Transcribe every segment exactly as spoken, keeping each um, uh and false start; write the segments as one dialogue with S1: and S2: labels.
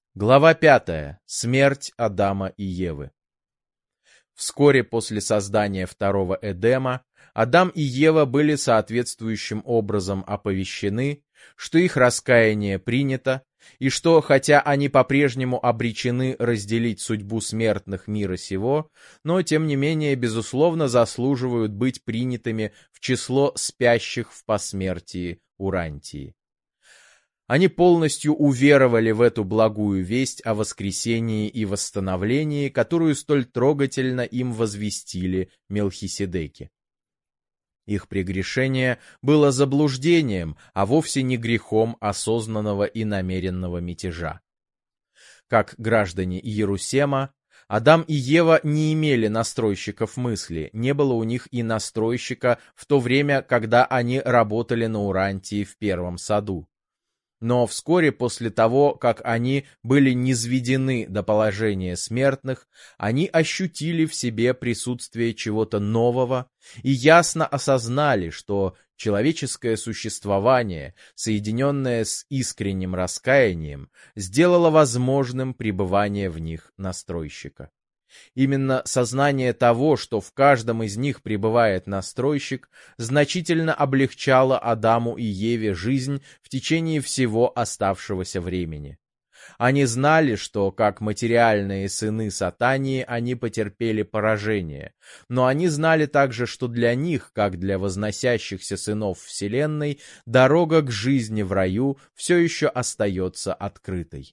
S1: Глава пятая. Смерть Адама и Евы. Вскоре после создания второго Эдема Адам и Ева были соответствующим образом оповещены, что их раскаяние принято, и что, хотя они по-прежнему обречены разделить судьбу смертных мира сего, но, тем не менее, безусловно, заслуживают быть принятыми в число спящих в посмертии Урантии. Они полностью уверовали в эту благую весть о воскресении и восстановлении, которую столь трогательно им возвестили Мелхиседеки. Их прегрешение было заблуждением, а вовсе не грехом осознанного и намеренного мятежа. Как граждане Иерусема, Адам и Ева не имели настройщиков мысли, не было у них и настройщика в то время, когда они работали на Урантии в первом саду. Но вскоре после того, как они были низведены до положения смертных, они ощутили в себе присутствие чего-то нового и ясно осознали, что человеческое существование, соединенное с искренним раскаянием, сделало возможным пребывание в них настройщика. Именно сознание того, что в каждом из них пребывает настройщик, значительно облегчало Адаму и Еве жизнь в течение всего оставшегося времени. Они знали, что, как материальные сыны Сатании, они потерпели поражение, но они знали также, что для них, как для возносящихся сынов Вселенной, дорога к жизни в раю все еще остается открытой.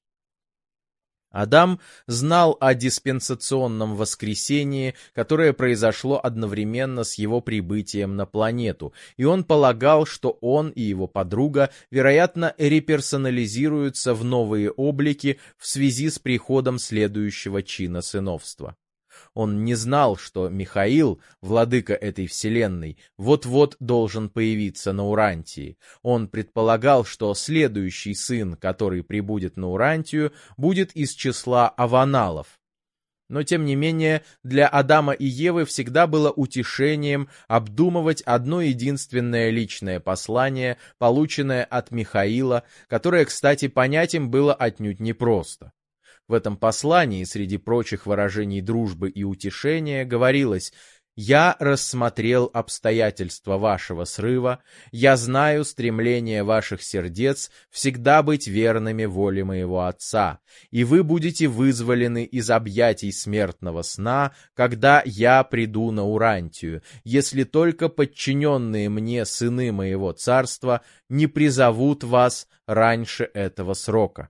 S1: Адам знал о диспенсационном воскресении, которое произошло одновременно с его прибытием на планету, и он полагал, что он и его подруга, вероятно, реперсонализируются в новые облики в связи с приходом следующего чина сыновства. Он не знал, что Михаил, владыка этой вселенной, вот-вот должен появиться на Урантии. Он предполагал, что следующий сын, который прибудет на Урантию, будет из числа аваналов. Но, тем не менее, для Адама и Евы всегда было утешением обдумывать одно единственное личное послание, полученное от Михаила, которое, кстати, понять им было отнюдь непросто. В этом послании, среди прочих выражений дружбы и утешения, говорилось: «Я рассмотрел обстоятельства вашего срыва, я знаю стремление ваших сердец всегда быть верными воле моего Отца, и вы будете вызволены из объятий смертного сна, когда я приду на Урантию, если только подчиненные мне сыны моего царства не призовут вас раньше этого срока».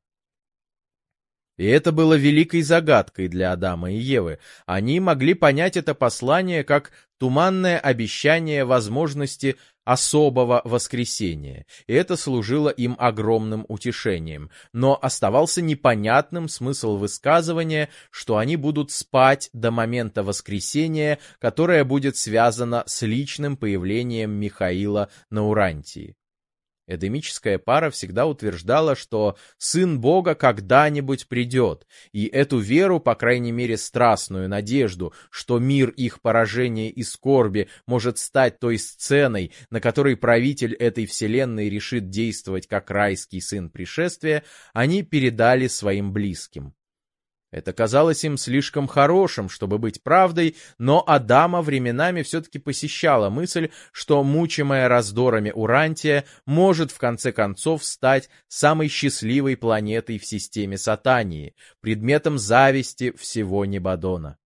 S1: И это было великой загадкой для Адама и Евы. Они могли понять это послание как туманное обещание возможности особого воскресения, и это служило им огромным утешением. Но оставался непонятным смысл высказывания, что они будут спать до момента воскресения, которое будет связано с личным появлением Михаила на Урантии. Эдемическая пара всегда утверждала, что Сын Бога когда-нибудь придет, и эту веру, по крайней мере страстную надежду, что мир их поражения и скорби может стать той сценой, на которой правитель этой вселенной решит действовать как райский сын пришествия, они передали своим близким. Это казалось им слишком хорошим, чтобы быть правдой, но Адама временами все-таки посещала мысль, что мучимая раздорами Урантия может в конце концов стать самой счастливой планетой в системе Сатании, предметом зависти всего Небадона.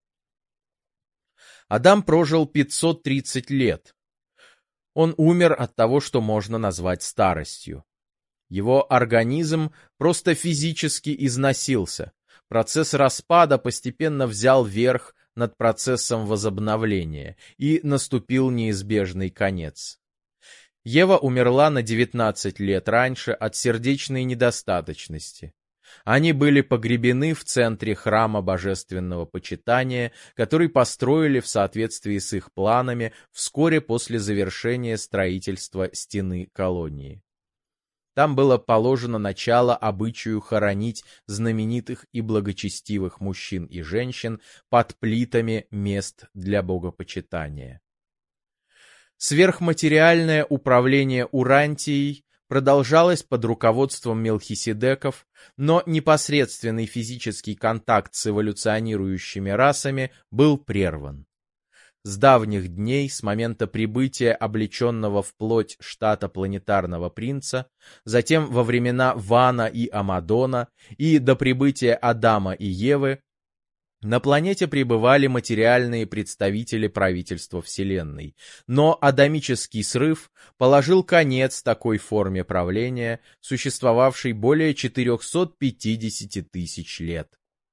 S1: Адам прожил пятьсот тридцать лет. Он умер от того, что можно назвать старостью. Его организм просто физически износился. Процесс распада постепенно взял верх над процессом возобновления, и наступил неизбежный конец. Ева умерла на девятнадцать лет раньше от сердечной недостаточности. Они были погребены в центре храма божественного почитания, который построили в соответствии с их планами вскоре после завершения строительства стены колонии. Там было положено начало обычаю хоронить знаменитых и благочестивых мужчин и женщин под плитами мест для богопочитания. Сверхматериальное управление Урантией продолжалось под руководством Мелхиседеков, но непосредственный физический контакт с эволюционирующими расами был прерван. С давних дней, с момента прибытия облеченного в плоть штата планетарного принца, затем во времена Вана и Амадона и до прибытия Адама и Евы, на планете пребывали материальные представители правительства Вселенной, но адамический срыв положил конец такой форме правления, существовавшей более четырехсот пятидесяти тысяч лет.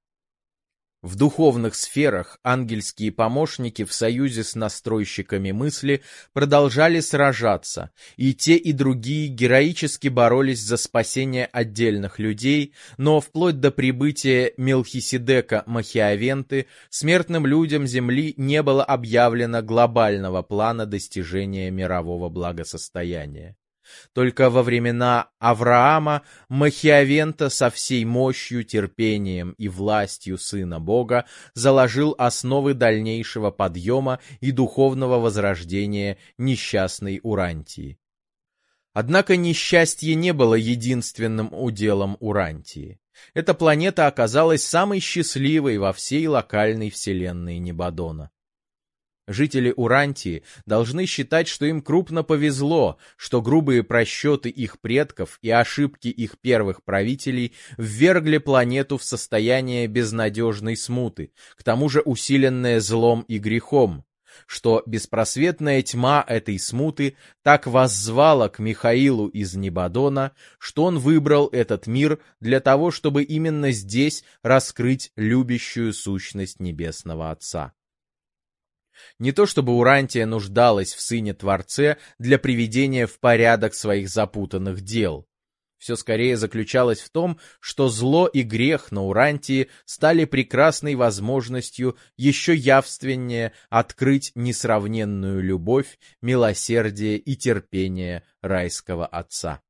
S1: В духовных сферах ангельские помощники в союзе с настройщиками мысли продолжали сражаться, и те, и другие героически боролись за спасение отдельных людей, но вплоть до прибытия Мелхиседека Махиавенты смертным людям Земли не было объявлено глобального плана достижения мирового благосостояния. Только во времена Авраама Махиавента со всей мощью, терпением и властью Сына Бога заложил основы дальнейшего подъема и духовного возрождения несчастной Урантии. Однако несчастье не было единственным уделом Урантии. Эта планета оказалась самой счастливой во всей локальной вселенной Небадона. Жители Урантии должны считать, что им крупно повезло, что грубые просчеты их предков и ошибки их первых правителей ввергли планету в состояние безнадежной смуты, к тому же усиленное злом и грехом, что беспросветная тьма этой смуты так воззвала к Михаилу из Небадона, что он выбрал этот мир для того, чтобы именно здесь раскрыть любящую сущность Небесного Отца. Не то чтобы Урантия нуждалась в Сыне-Творце для приведения в порядок своих запутанных дел. Все скорее заключалось в том, что зло и грех на Урантии стали прекрасной возможностью еще явственнее открыть несравненную любовь, милосердие и терпение райского Отца.